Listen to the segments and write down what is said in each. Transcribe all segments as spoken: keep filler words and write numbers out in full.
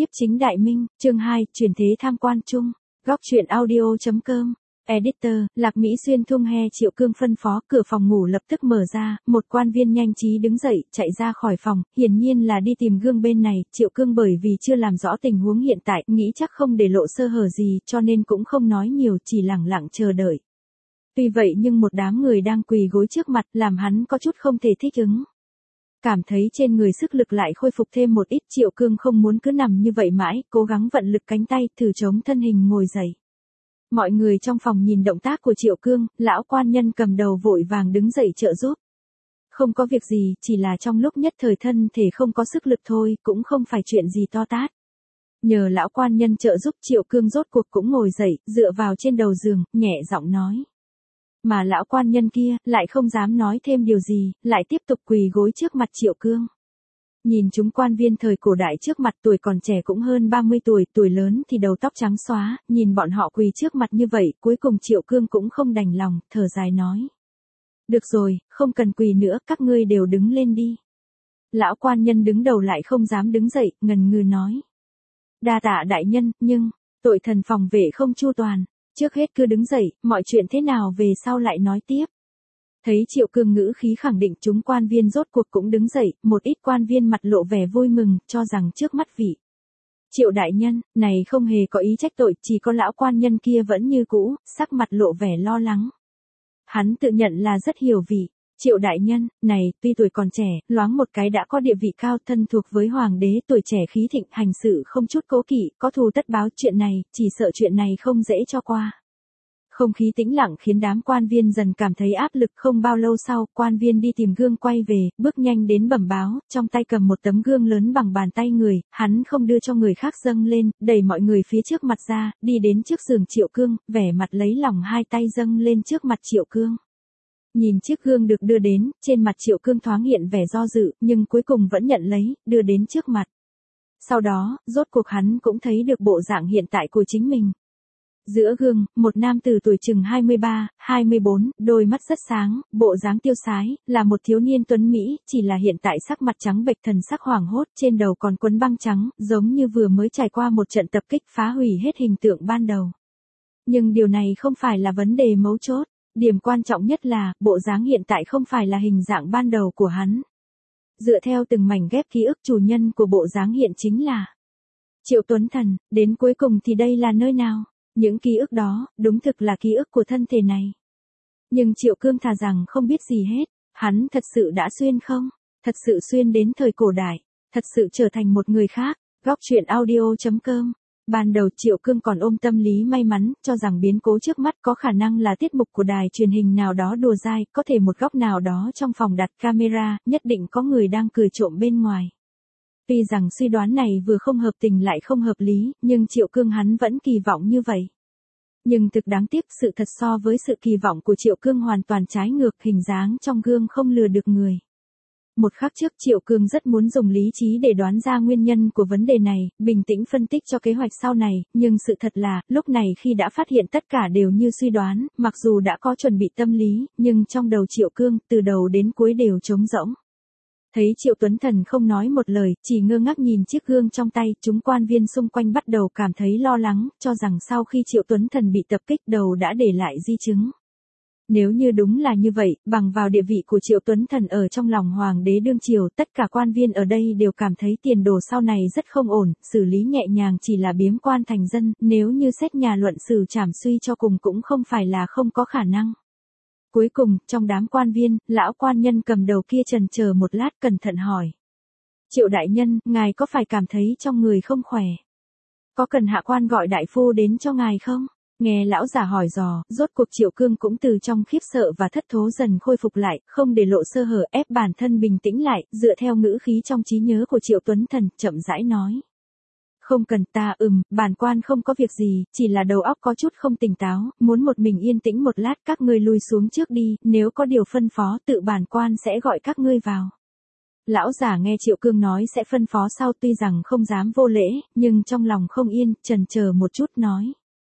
Nhiếp chính đại minh, chương hai, chuyển thế tham quan chung. Góc truyện audio.com. Editor, Lạc Mỹ Xuyên thung he Triệu Cương phân phó, cửa phòng ngủ lập tức mở ra, một quan viên nhanh trí đứng dậy, chạy ra khỏi phòng, hiển nhiên là đi tìm gương bên này. Triệu Cương bởi vì chưa làm rõ tình huống hiện tại, nghĩ chắc không để lộ sơ hở gì, cho nên cũng không nói nhiều, chỉ lẳng lặng chờ đợi. Tuy vậy nhưng một đám người đang quỳ gối trước mặt, làm hắn có chút không thể thích ứng. Cảm thấy trên người sức lực lại khôi phục thêm một ít, Triệu Cương không muốn cứ nằm như vậy mãi, cố gắng vận lực cánh tay, thử chống thân hình ngồi dậy. Mọi người trong phòng nhìn động tác của Triệu Cương, lão quan nhân cầm đầu vội vàng đứng dậy trợ giúp. Không có việc gì, chỉ là trong lúc nhất thời thân thể không có sức lực thôi, cũng không phải chuyện gì to tát. Nhờ lão quan nhân trợ giúp, Triệu Cương rốt cuộc cũng ngồi dậy, dựa vào trên đầu giường, nhẹ giọng nói. Mà lão quan nhân kia, lại không dám nói thêm điều gì, lại tiếp tục quỳ gối trước mặt Triệu Cương. Nhìn chúng quan viên thời cổ đại trước mặt, tuổi còn trẻ cũng hơn ba mươi tuổi, tuổi lớn thì đầu tóc trắng xóa, nhìn bọn họ quỳ trước mặt như vậy, cuối cùng Triệu Cương cũng không đành lòng, thở dài nói. Được rồi, không cần quỳ nữa, các ngươi đều đứng lên đi. Lão quan nhân đứng đầu lại không dám đứng dậy, ngần ngừ nói. Đa tạ đại nhân, nhưng, tội thần phòng vệ không chu toàn. Trước hết cứ đứng dậy, mọi chuyện thế nào về sau lại nói tiếp. Thấy Triệu Cương ngữ khí khẳng định, chúng quan viên rốt cuộc cũng đứng dậy, một ít quan viên mặt lộ vẻ vui mừng, cho rằng trước mắt vị. Triệu đại nhân, này không hề có ý trách tội, chỉ có lão quan nhân kia vẫn như cũ, sắc mặt lộ vẻ lo lắng. Hắn tự nhận là rất hiểu vị. Triệu đại nhân, này, tuy tuổi còn trẻ, loáng một cái đã có địa vị cao, thân thuộc với hoàng đế, tuổi trẻ khí thịnh, hành sự không chút cố kỵ, có thù tất báo, chuyện này, chỉ sợ chuyện này không dễ cho qua. Không khí tĩnh lặng khiến đám quan viên dần cảm thấy áp lực, không bao lâu sau, quan viên đi tìm gương quay về, bước nhanh đến bẩm báo, trong tay cầm một tấm gương lớn bằng bàn tay người, hắn không đưa cho người khác dâng lên, đẩy mọi người phía trước mặt ra, đi đến trước giường Triệu Cương, vẻ mặt lấy lòng, hai tay dâng lên trước mặt Triệu Cương. Nhìn chiếc gương được đưa đến, trên mặt Triệu Cương thoáng hiện vẻ do dự, nhưng cuối cùng vẫn nhận lấy, đưa đến trước mặt. Sau đó, rốt cuộc hắn cũng thấy được bộ dạng hiện tại của chính mình. Giữa gương, một nam tử tuổi chừng hai mươi ba, hai mươi bốn, đôi mắt rất sáng, bộ dáng tiêu sái, là một thiếu niên tuấn Mỹ, chỉ là hiện tại sắc mặt trắng bệch, thần sắc hoảng hốt, trên đầu còn quấn băng trắng, giống như vừa mới trải qua một trận tập kích phá hủy hết hình tượng ban đầu. Nhưng điều này không phải là vấn đề mấu chốt. Điểm quan trọng nhất là, bộ dáng hiện tại không phải là hình dạng ban đầu của hắn. Dựa theo từng mảnh ghép ký ức, chủ nhân của bộ dáng hiện chính là Triệu Tuấn Thần, đến cuối cùng thì đây là nơi nào? Những ký ức đó, đúng thực là ký ức của thân thể này. Nhưng Triệu Cương thà rằng không biết gì hết, hắn thật sự đã xuyên không? Thật sự xuyên đến thời cổ đại, thật sự trở thành một người khác. Góc truyện audio.com. Ban đầu Triệu Cương còn ôm tâm lý may mắn, cho rằng biến cố trước mắt có khả năng là tiết mục của đài truyền hình nào đó đùa dai, có thể một góc nào đó trong phòng đặt camera, nhất định có người đang cười trộm bên ngoài. Tuy rằng suy đoán này vừa không hợp tình lại không hợp lý, nhưng Triệu Cương hắn vẫn kỳ vọng như vậy. Nhưng thực đáng tiếc, sự thật so với sự kỳ vọng của Triệu Cương hoàn toàn trái ngược, hình dáng trong gương không lừa được người. Một khắc trước Triệu Cương rất muốn dùng lý trí để đoán ra nguyên nhân của vấn đề này, bình tĩnh phân tích cho kế hoạch sau này, nhưng sự thật là, lúc này khi đã phát hiện tất cả đều như suy đoán, mặc dù đã có chuẩn bị tâm lý, nhưng trong đầu Triệu Cương, từ đầu đến cuối đều trống rỗng. Thấy Triệu Tuấn Thần không nói một lời, chỉ ngơ ngác nhìn chiếc gương trong tay, chúng quan viên xung quanh bắt đầu cảm thấy lo lắng, cho rằng sau khi Triệu Tuấn Thần bị tập kích đầu đã để lại di chứng. Nếu như đúng là như vậy, bằng vào địa vị của Triệu Tuấn Thần ở trong lòng hoàng đế đương triều, tất cả quan viên ở đây đều cảm thấy tiền đồ sau này rất không ổn, xử lý nhẹ nhàng chỉ là biếm quan thành dân, nếu như xét nhà luận xử trảm suy cho cùng cũng không phải là không có khả năng. Cuối cùng, trong đám quan viên, lão quan nhân cầm đầu kia chần chờ một lát, cẩn thận hỏi. Triệu đại nhân, ngài có phải cảm thấy trong người không khỏe? Có cần hạ quan gọi đại phu đến cho ngài không? Nghe lão già hỏi dò, rốt cuộc Triệu Cương cũng từ trong khiếp sợ và thất thố dần khôi phục lại, không để lộ sơ hở, ép bản thân bình tĩnh lại, dựa theo ngữ khí trong trí nhớ của Triệu Tuấn Thần, chậm rãi nói. Không cần ta, ừm, bản quan không có việc gì, chỉ là đầu óc có chút không tỉnh táo, muốn một mình yên tĩnh một lát, các ngươi lui xuống trước đi, nếu có điều phân phó tự bản quan sẽ gọi các ngươi vào. Lão già nghe Triệu Cương nói sẽ phân phó sau, tuy rằng không dám vô lễ, nhưng trong lòng không yên, chần chờ một chút nói.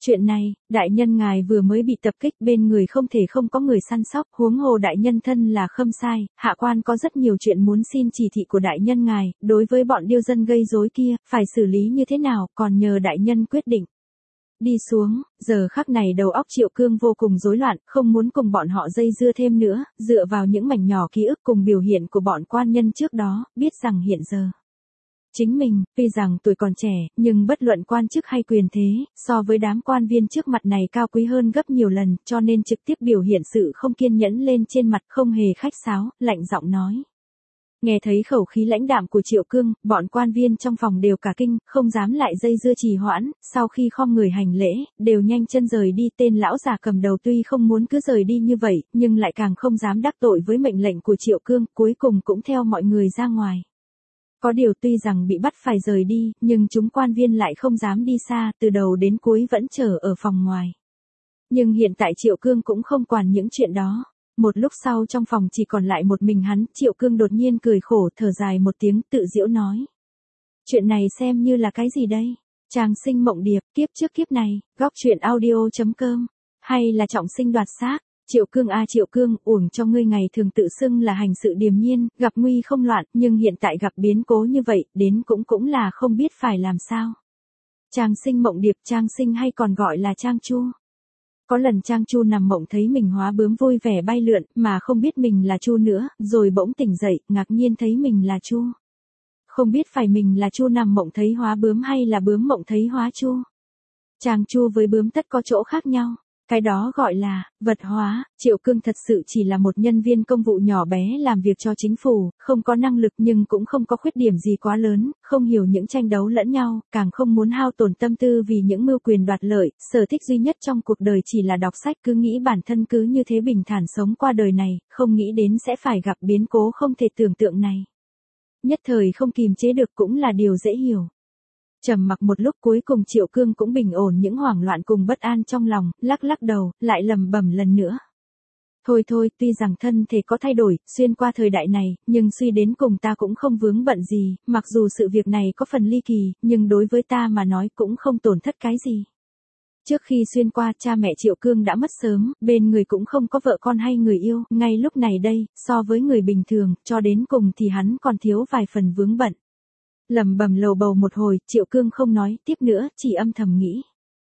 Chuyện này, đại nhân ngài vừa mới bị tập kích, bên người không thể không có người săn sóc, huống hồ đại nhân thân là khâm sai, hạ quan có rất nhiều chuyện muốn xin chỉ thị của đại nhân ngài, đối với bọn điêu dân gây rối kia, phải xử lý như thế nào, còn nhờ đại nhân quyết định. Đi xuống, giờ khắc này đầu óc Triệu Cương vô cùng rối loạn, không muốn cùng bọn họ dây dưa thêm nữa, dựa vào những mảnh nhỏ ký ức cùng biểu hiện của bọn quan nhân trước đó, biết rằng hiện giờ. Chính mình, tuy rằng tuổi còn trẻ, nhưng bất luận quan chức hay quyền thế, so với đám quan viên trước mặt này cao quý hơn gấp nhiều lần, cho nên trực tiếp biểu hiện sự không kiên nhẫn lên trên mặt, không hề khách sáo, lạnh giọng nói. Nghe thấy khẩu khí lãnh đạm của Triệu Cương, bọn quan viên trong phòng đều cả kinh, không dám lại dây dưa trì hoãn, sau khi khom người hành lễ, đều nhanh chân rời đi. Tên lão già cầm đầu tuy không muốn cứ rời đi như vậy, nhưng lại càng không dám đắc tội với mệnh lệnh của Triệu Cương, cuối cùng cũng theo mọi người ra ngoài. Có điều tuy rằng bị bắt phải rời đi, nhưng chúng quan viên lại không dám đi xa, từ đầu đến cuối vẫn chờ ở phòng ngoài. Nhưng hiện tại Triệu Cương cũng không quản những chuyện đó. Một lúc sau trong phòng chỉ còn lại một mình hắn, Triệu Cương đột nhiên cười khổ, thở dài một tiếng, tự giễu nói. Chuyện này xem như là cái gì đây? Tràng sinh mộng điệp, kiếp trước kiếp này, góc truyện audio chấm com, hay là trọng sinh đoạt xác? Triệu Cương a à, Triệu Cương, uổng cho ngươi ngày thường tự xưng là hành sự điềm nhiên, gặp nguy không loạn, nhưng hiện tại gặp biến cố như vậy, đến cũng cũng là không biết phải làm sao. Tràng sinh mộng điệp, Trang Sinh hay còn gọi là Trang Chu. Có lần Trang Chu nằm mộng thấy mình hóa bướm vui vẻ bay lượn, mà không biết mình là Chu nữa, rồi bỗng tỉnh dậy, ngạc nhiên thấy mình là Chu. Không biết phải mình là Chu nằm mộng thấy hóa bướm hay là bướm mộng thấy hóa Chu. Trang Chu với bướm tất có chỗ khác nhau. Cái đó gọi là vật hóa. Triệu Cương thật sự chỉ là một nhân viên công vụ nhỏ bé làm việc cho chính phủ, không có năng lực nhưng cũng không có khuyết điểm gì quá lớn, không hiểu những tranh đấu lẫn nhau, càng không muốn hao tổn tâm tư vì những mưu quyền đoạt lợi, sở thích duy nhất trong cuộc đời chỉ là đọc sách, cứ nghĩ bản thân cứ như thế bình thản sống qua đời này, không nghĩ đến sẽ phải gặp biến cố không thể tưởng tượng này. Nhất thời không kìm chế được cũng là điều dễ hiểu. Trầm mặc một lúc, cuối cùng Triệu Cương cũng bình ổn những hoảng loạn cùng bất an trong lòng, lắc lắc đầu, lại lẩm bẩm lần nữa. Thôi thôi, tuy rằng thân thể có thay đổi, xuyên qua thời đại này, nhưng suy đến cùng ta cũng không vướng bận gì, mặc dù sự việc này có phần ly kỳ, nhưng đối với ta mà nói cũng không tổn thất cái gì. Trước khi xuyên qua, cha mẹ Triệu Cương đã mất sớm, bên người cũng không có vợ con hay người yêu, ngay lúc này đây, so với người bình thường, cho đến cùng thì hắn còn thiếu vài phần vướng bận. Lẩm bẩm lầu bầu một hồi, Triệu Cương không nói tiếp nữa, chỉ âm thầm nghĩ.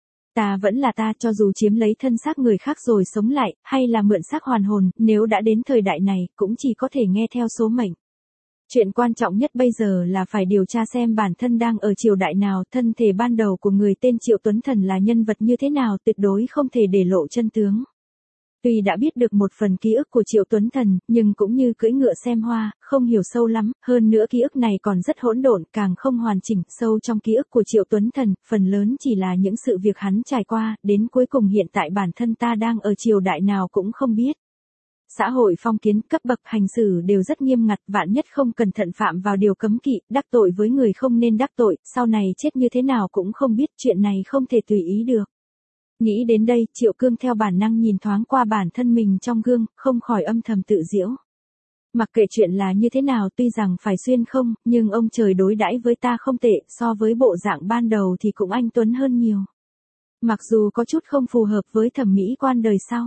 Ta vẫn là ta, cho dù chiếm lấy thân xác người khác rồi sống lại, hay là mượn xác hoàn hồn, nếu đã đến thời đại này, cũng chỉ có thể nghe theo số mệnh. Chuyện quan trọng nhất bây giờ là phải điều tra xem bản thân đang ở triều đại nào, thân thể ban đầu của người tên Triệu Tuấn Thần là nhân vật như thế nào, tuyệt đối không thể để lộ chân tướng. Tuy đã biết được một phần ký ức của Triệu Tuấn Thần, nhưng cũng như cưỡi ngựa xem hoa, không hiểu sâu lắm, hơn nữa ký ức này còn rất hỗn độn, càng không hoàn chỉnh. Sâu trong ký ức của Triệu Tuấn Thần, phần lớn chỉ là những sự việc hắn trải qua, đến cuối cùng hiện tại bản thân ta đang ở triều đại nào cũng không biết. Xã hội phong kiến, cấp bậc hành xử đều rất nghiêm ngặt, vạn nhất không cẩn thận phạm vào điều cấm kỵ, đắc tội với người không nên đắc tội, sau này chết như thế nào cũng không biết, chuyện này không thể tùy ý được. Nghĩ đến đây, Triệu Cương theo bản năng nhìn thoáng qua bản thân mình trong gương, không khỏi âm thầm tự giễu. Mặc kệ chuyện là như thế nào, tuy rằng phải xuyên không, nhưng ông trời đối đãi với ta không tệ, so với bộ dạng ban đầu thì cũng anh tuấn hơn nhiều. Mặc dù có chút không phù hợp với thẩm mỹ quan đời sau.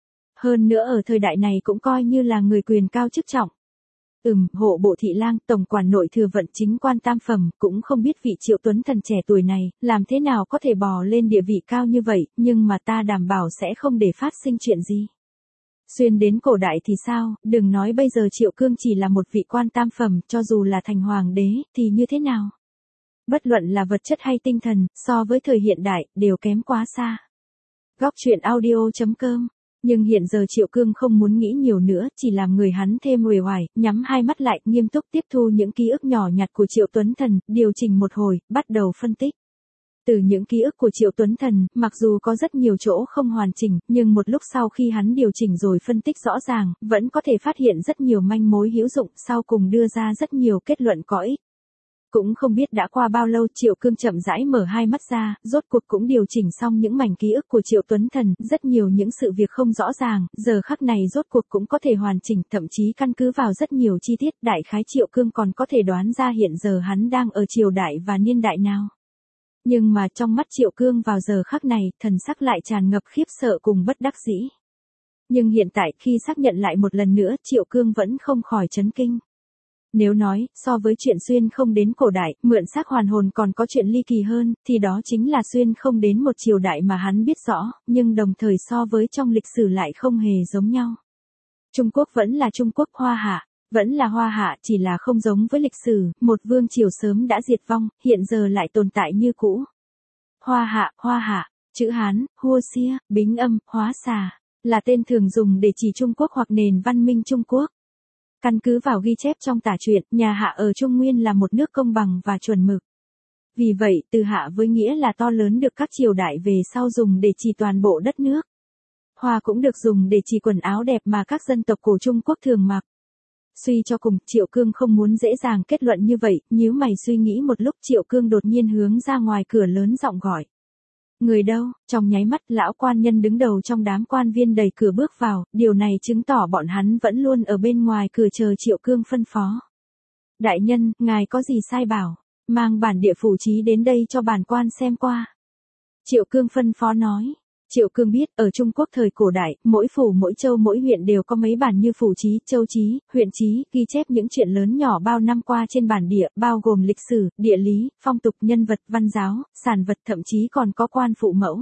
Hơn nữa ở thời đại này cũng coi như là người quyền cao chức trọng. Ừm, hộ bộ thị lang, tổng quản nội thừa vận chính quan tam phẩm, cũng không biết vị Triệu Tuấn Thần trẻ tuổi này, làm thế nào có thể bò lên địa vị cao như vậy, nhưng mà ta đảm bảo sẽ không để phát sinh chuyện gì. Xuyên đến cổ đại thì sao, đừng nói bây giờ Triệu Cương chỉ là một vị quan tam phẩm, cho dù là thành hoàng đế, thì như thế nào? Bất luận là vật chất hay tinh thần, so với thời hiện đại, đều kém quá xa. Góc truyện audio chấm com. Nhưng hiện giờ Triệu Cương không muốn nghĩ nhiều nữa, chỉ làm người hắn thêm uể oải, nhắm hai mắt lại, nghiêm túc tiếp thu những ký ức nhỏ nhặt của Triệu Tuấn Thần, điều chỉnh một hồi, bắt đầu phân tích. Từ những ký ức của Triệu Tuấn Thần, mặc dù có rất nhiều chỗ không hoàn chỉnh, nhưng một lúc sau khi hắn điều chỉnh rồi phân tích rõ ràng, vẫn có thể phát hiện rất nhiều manh mối hữu dụng, sau cùng đưa ra rất nhiều kết luận có ích. Cũng không biết đã qua bao lâu, Triệu Cương chậm rãi mở hai mắt ra, rốt cuộc cũng điều chỉnh xong những mảnh ký ức của Triệu Tuấn Thần, rất nhiều những sự việc không rõ ràng, giờ khắc này rốt cuộc cũng có thể hoàn chỉnh, thậm chí căn cứ vào rất nhiều chi tiết, đại khái Triệu Cương còn có thể đoán ra hiện giờ hắn đang ở triều đại và niên đại nào. Nhưng mà trong mắt Triệu Cương vào giờ khắc này, thần sắc lại tràn ngập khiếp sợ cùng bất đắc dĩ. Nhưng hiện tại khi xác nhận lại một lần nữa, Triệu Cương vẫn không khỏi chấn kinh. Nếu nói, so với chuyện xuyên không đến cổ đại, mượn xác hoàn hồn còn có chuyện ly kỳ hơn, thì đó chính là xuyên không đến một triều đại mà hắn biết rõ, nhưng đồng thời so với trong lịch sử lại không hề giống nhau. Trung Quốc vẫn là Trung Quốc Hoa Hạ, vẫn là Hoa Hạ, chỉ là không giống với lịch sử, một vương triều sớm đã diệt vong, hiện giờ lại tồn tại như cũ. Hoa Hạ, Hoa Hạ, chữ Hán, hua xia, bính âm, hóa xà, là tên thường dùng để chỉ Trung Quốc hoặc nền văn minh Trung Quốc. Căn cứ vào ghi chép trong tả truyện, nhà Hạ ở Trung Nguyên là một nước công bằng và chuẩn mực. Vì vậy, từ Hạ với nghĩa là to lớn được các triều đại về sau dùng để chỉ toàn bộ đất nước. Hoa cũng được dùng để chỉ quần áo đẹp mà các dân tộc cổ Trung Quốc thường mặc. Suy cho cùng, Triệu Cương không muốn dễ dàng kết luận như vậy, nhíu mày suy nghĩ một lúc, Triệu Cương đột nhiên hướng ra ngoài cửa lớn giọng gọi. Người đâu? Trong nháy mắt, lão quan nhân đứng đầu trong đám quan viên đẩy cửa bước vào, điều này chứng tỏ bọn hắn vẫn luôn ở bên ngoài cửa chờ Triệu Cương phân phó. Đại nhân, ngài có gì sai bảo, mang bản địa phủ chí đến đây cho bản quan xem qua. Triệu Cương phân phó nói. Triệu Cương biết, ở Trung Quốc thời cổ đại, mỗi phủ mỗi châu mỗi huyện đều có mấy bản như phủ chí, châu chí, huyện chí, ghi chép những chuyện lớn nhỏ bao năm qua trên bản địa, bao gồm lịch sử, địa lý, phong tục, nhân vật, văn giáo, sản vật, thậm chí còn có quan phụ mẫu.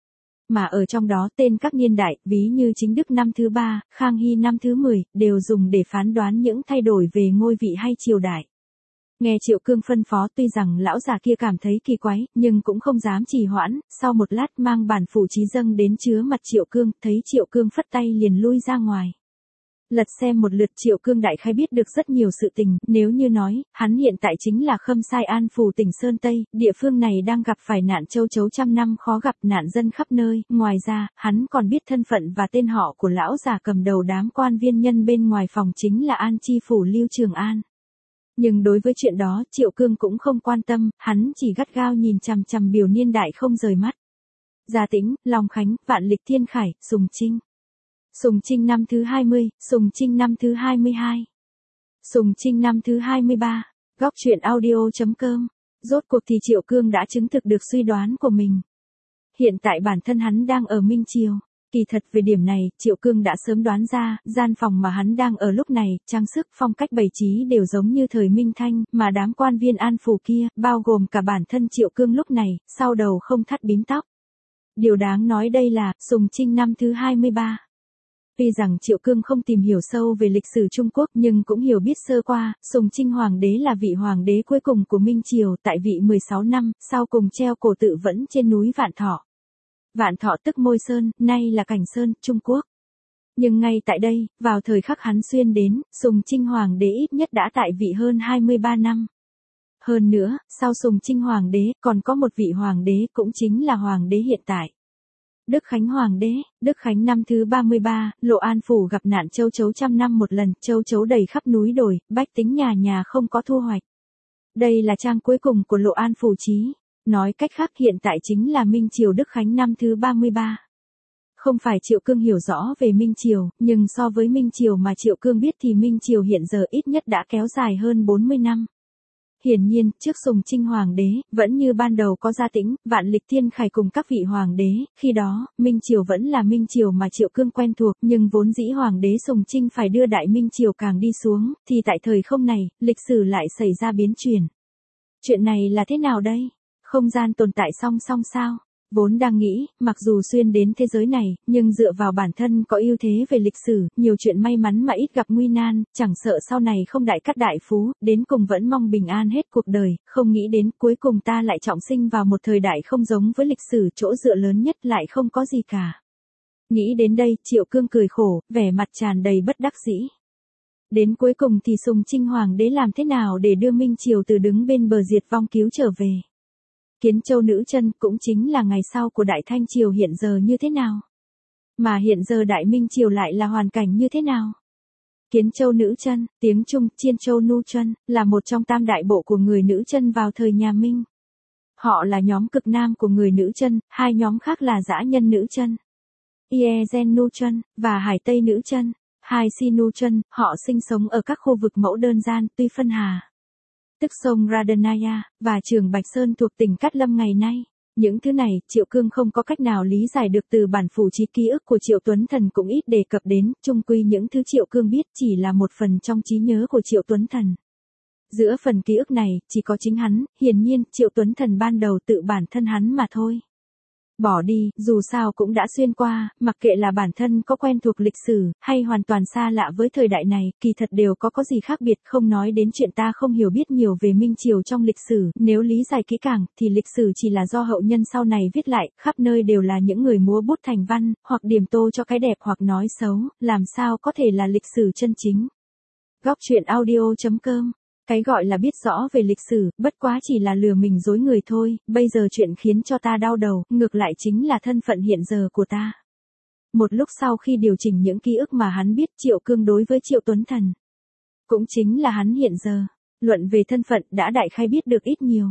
Mà ở trong đó tên các niên đại, ví như Chính Đức năm thứ ba, Khang Hy năm thứ mười, đều dùng để phán đoán những thay đổi về ngôi vị hay triều đại. Nghe Triệu Cương phân phó, tuy rằng lão già kia cảm thấy kỳ quái, nhưng cũng không dám trì hoãn, sau một lát mang bản phủ chí dâng đến chứa mặt Triệu Cương, thấy Triệu Cương phất tay liền lui ra ngoài. Lật xem một lượt, Triệu Cương đại khái biết được rất nhiều sự tình, nếu như nói, hắn hiện tại chính là Khâm Sai An Phủ tỉnh Sơn Tây, địa phương này đang gặp phải nạn châu chấu trăm năm khó gặp, nạn dân khắp nơi, ngoài ra, hắn còn biết thân phận và tên họ của lão già cầm đầu đám quan viên nhân bên ngoài phòng chính là An Chi Phủ Lưu Trường An. Nhưng đối với chuyện đó, Triệu Cương cũng không quan tâm, hắn chỉ gắt gao nhìn chằm chằm biểu niên đại không rời mắt. Gia Tĩnh, Long Khánh, Vạn Lịch Thiên Khải, Sùng Trinh. Sùng Trinh năm thứ hai mươi, Sùng Trinh năm thứ hai mươi hai. Sùng Trinh năm thứ hai mươi ba. Góc truyện audio chấm com. Rốt cuộc thì Triệu Cương đã chứng thực được suy đoán của mình. Hiện tại bản thân hắn đang ở Minh Triều. Kỳ thật về điểm này, Triệu Cương đã sớm đoán ra, gian phòng mà hắn đang ở lúc này, trang sức, phong cách bày trí đều giống như thời Minh Thanh, mà đám quan viên An Phủ kia, bao gồm cả bản thân Triệu Cương lúc này, sau đầu không thắt bím tóc. Điều đáng nói đây là, Sùng Trinh năm thứ hai mươi ba. Tuy rằng Triệu Cương không tìm hiểu sâu về lịch sử Trung Quốc nhưng cũng hiểu biết sơ qua, Sùng Trinh Hoàng đế là vị hoàng đế cuối cùng của Minh Triều, tại vị mười sáu năm, sau cùng treo cổ tự vẫn trên núi Vạn Thọ. Vạn Thọ tức Môi Sơn, nay là Cảnh Sơn, Trung Quốc. Nhưng ngay tại đây, vào thời khắc hắn xuyên đến, Sùng Trinh Hoàng đế ít nhất đã tại vị hơn hai mươi ba năm. Hơn nữa, sau Sùng Trinh Hoàng đế, còn có một vị Hoàng đế cũng chính là Hoàng đế hiện tại. Đức Khánh Hoàng đế, Đức Khánh năm thứ ba mươi ba, Lộ An Phủ gặp nạn châu chấu trăm năm một lần, châu chấu đầy khắp núi đồi, bách tính nhà nhà không có thu hoạch. Đây là trang cuối cùng của Lộ An Phủ chí. Nói cách khác hiện tại chính là Minh Triều Đức Khánh năm thứ ba mươi ba. Không phải Triệu Cương hiểu rõ về Minh Triều, nhưng so với Minh Triều mà Triệu Cương biết thì Minh Triều hiện giờ ít nhất đã kéo dài hơn bốn mươi năm. Hiển nhiên, trước Sùng Trinh Hoàng đế, vẫn như ban đầu có Gia Tĩnh, Vạn Lịch Thiên Khải cùng các vị Hoàng đế, khi đó, Minh Triều vẫn là Minh Triều mà Triệu Cương quen thuộc, nhưng vốn dĩ Hoàng đế Sùng Trinh phải đưa Đại Minh Triều càng đi xuống, thì tại thời không này, lịch sử lại xảy ra biến chuyển. Chuyện này là thế nào đây? Không gian tồn tại song song sao? Vốn đang nghĩ, mặc dù xuyên đến thế giới này, nhưng dựa vào bản thân có ưu thế về lịch sử, nhiều chuyện may mắn mà ít gặp nguy nan, chẳng sợ sau này không đại cát đại phú, đến cùng vẫn mong bình an hết cuộc đời, không nghĩ đến cuối cùng ta lại trọng sinh vào một thời đại không giống với lịch sử, chỗ dựa lớn nhất lại không có gì cả. Nghĩ đến đây, Triệu Cương cười khổ, vẻ mặt tràn đầy bất đắc dĩ. Đến cuối cùng thì Sùng Trinh Hoàng đế làm thế nào để đưa Minh Triều từ đứng bên bờ diệt vong cứu trở về? Kiến Châu Nữ Chân cũng chính là ngày sau của Đại Thanh Triều hiện giờ như thế nào? Mà hiện giờ Đại Minh Triều lại là hoàn cảnh như thế nào? Kiến Châu Nữ Chân, tiếng Trung Chiên Châu Nu Chân, là một trong tam đại bộ của người nữ chân vào thời nhà Minh. Họ là nhóm cực nam của người nữ chân, hai nhóm khác là dã nhân nữ chân, Iezen Nu Chân và Hải Tây Nữ Chân, hai Si Nu Chân, họ sinh sống ở các khu vực mẫu đơn gian, tuy phân hà. tức sông Radanaya, và trường Bạch Sơn thuộc tỉnh Cát Lâm ngày nay. Những thứ này, Triệu Cương không có cách nào lý giải được từ bản phủ trí ký ức của Triệu Tuấn Thần cũng ít đề cập đến, chung quy những thứ Triệu Cương biết chỉ là một phần trong trí nhớ của Triệu Tuấn Thần. Giữa phần ký ức này, chỉ có chính hắn, hiển nhiên, Triệu Tuấn Thần ban đầu tự bản thân hắn mà thôi. Bỏ đi, dù sao cũng đã xuyên qua, mặc kệ là bản thân có quen thuộc lịch sử, hay hoàn toàn xa lạ với thời đại này, kỳ thật đều có có gì khác biệt, không nói đến chuyện ta không hiểu biết nhiều về Minh Triều trong lịch sử, nếu lý giải kỹ càng, thì lịch sử chỉ là do hậu nhân sau này viết lại, khắp nơi đều là những người múa bút thành văn, hoặc điểm tô cho cái đẹp hoặc nói xấu, làm sao có thể là lịch sử chân chính. Góc truyện audio chấm com. Cái gọi là biết rõ về lịch sử, bất quá chỉ là lừa mình dối người thôi, bây giờ chuyện khiến cho ta đau đầu, ngược lại chính là thân phận hiện giờ của ta. Một lúc sau khi điều chỉnh những ký ức mà hắn biết, Triệu Cương đối với Triệu Tuấn Thần, cũng chính là hắn hiện giờ, luận về thân phận đã đại khái biết được ít nhiều.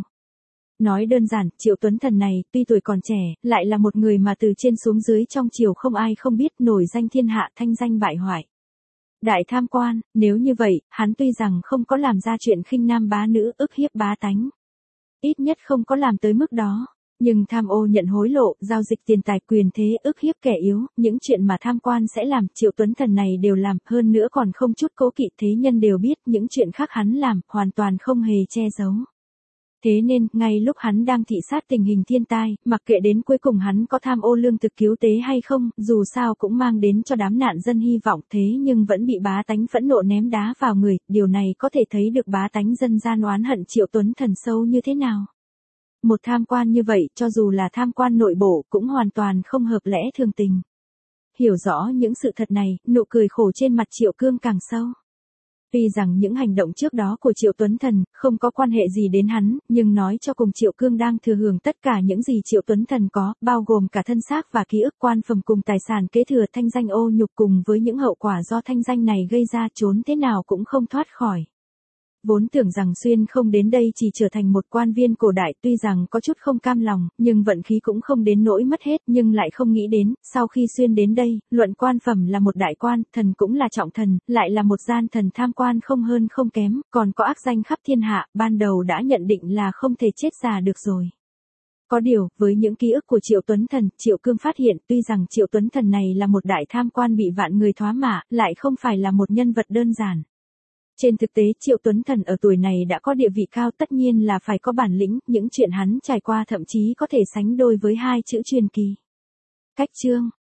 Nói đơn giản, Triệu Tuấn Thần này, tuy tuổi còn trẻ, lại là một người mà từ trên xuống dưới trong triều không ai không biết, nổi danh thiên hạ, thanh danh bại hoại. Đại tham quan, nếu như vậy, hắn tuy rằng không có làm ra chuyện khinh nam bá nữ, ức hiếp bá tánh. Ít nhất không có làm tới mức đó. Nhưng tham ô nhận hối lộ, giao dịch tiền tài quyền thế, ức hiếp kẻ yếu, những chuyện mà tham quan sẽ làm, Triệu Tuấn Thần này đều làm, hơn nữa còn không chút cố kỵ, thế nhân đều biết, những chuyện khác hắn làm, hoàn toàn không hề che giấu. Thế nên, ngay lúc hắn đang thị sát tình hình thiên tai, mặc kệ đến cuối cùng hắn có tham ô lương thực cứu tế hay không, dù sao cũng mang đến cho đám nạn dân hy vọng, thế nhưng vẫn bị bá tánh phẫn nộ ném đá vào người, điều này có thể thấy được bá tánh dân gian oán hận Triệu Tuấn Thần sâu như thế nào. Một tham quan như vậy, cho dù là tham quan nội bộ, cũng hoàn toàn không hợp lẽ thường tình. Hiểu rõ những sự thật này, nụ cười khổ trên mặt Triệu Cương càng sâu. Tuy rằng những hành động trước đó của Triệu Tuấn Thần không có quan hệ gì đến hắn, nhưng nói cho cùng Triệu Cương đang thừa hưởng tất cả những gì Triệu Tuấn Thần có, bao gồm cả thân xác và ký ức quan phẩm cùng tài sản kế thừa, thanh danh ô nhục cùng với những hậu quả do thanh danh này gây ra, trốn thế nào cũng không thoát khỏi. Vốn tưởng rằng Xuyên không đến đây chỉ trở thành một quan viên cổ đại, tuy rằng có chút không cam lòng, nhưng vận khí cũng không đến nỗi mất hết, nhưng lại không nghĩ đến, sau khi Xuyên đến đây, luận quan phẩm là một đại quan, thần cũng là trọng thần, lại là một gian thần tham quan không hơn không kém, còn có ác danh khắp thiên hạ, ban đầu đã nhận định là không thể chết già được rồi. Có điều, với những ký ức của Triệu Tuấn Thần, Triệu Cương phát hiện, tuy rằng Triệu Tuấn Thần này là một đại tham quan bị vạn người thoá mạ, lại không phải là một nhân vật đơn giản. Trên thực tế, Triệu Tuấn Thần ở tuổi này đã có địa vị cao, tất nhiên là phải có bản lĩnh, những chuyện hắn trải qua thậm chí có thể sánh đôi với hai chữ truyền kỳ. Cách chương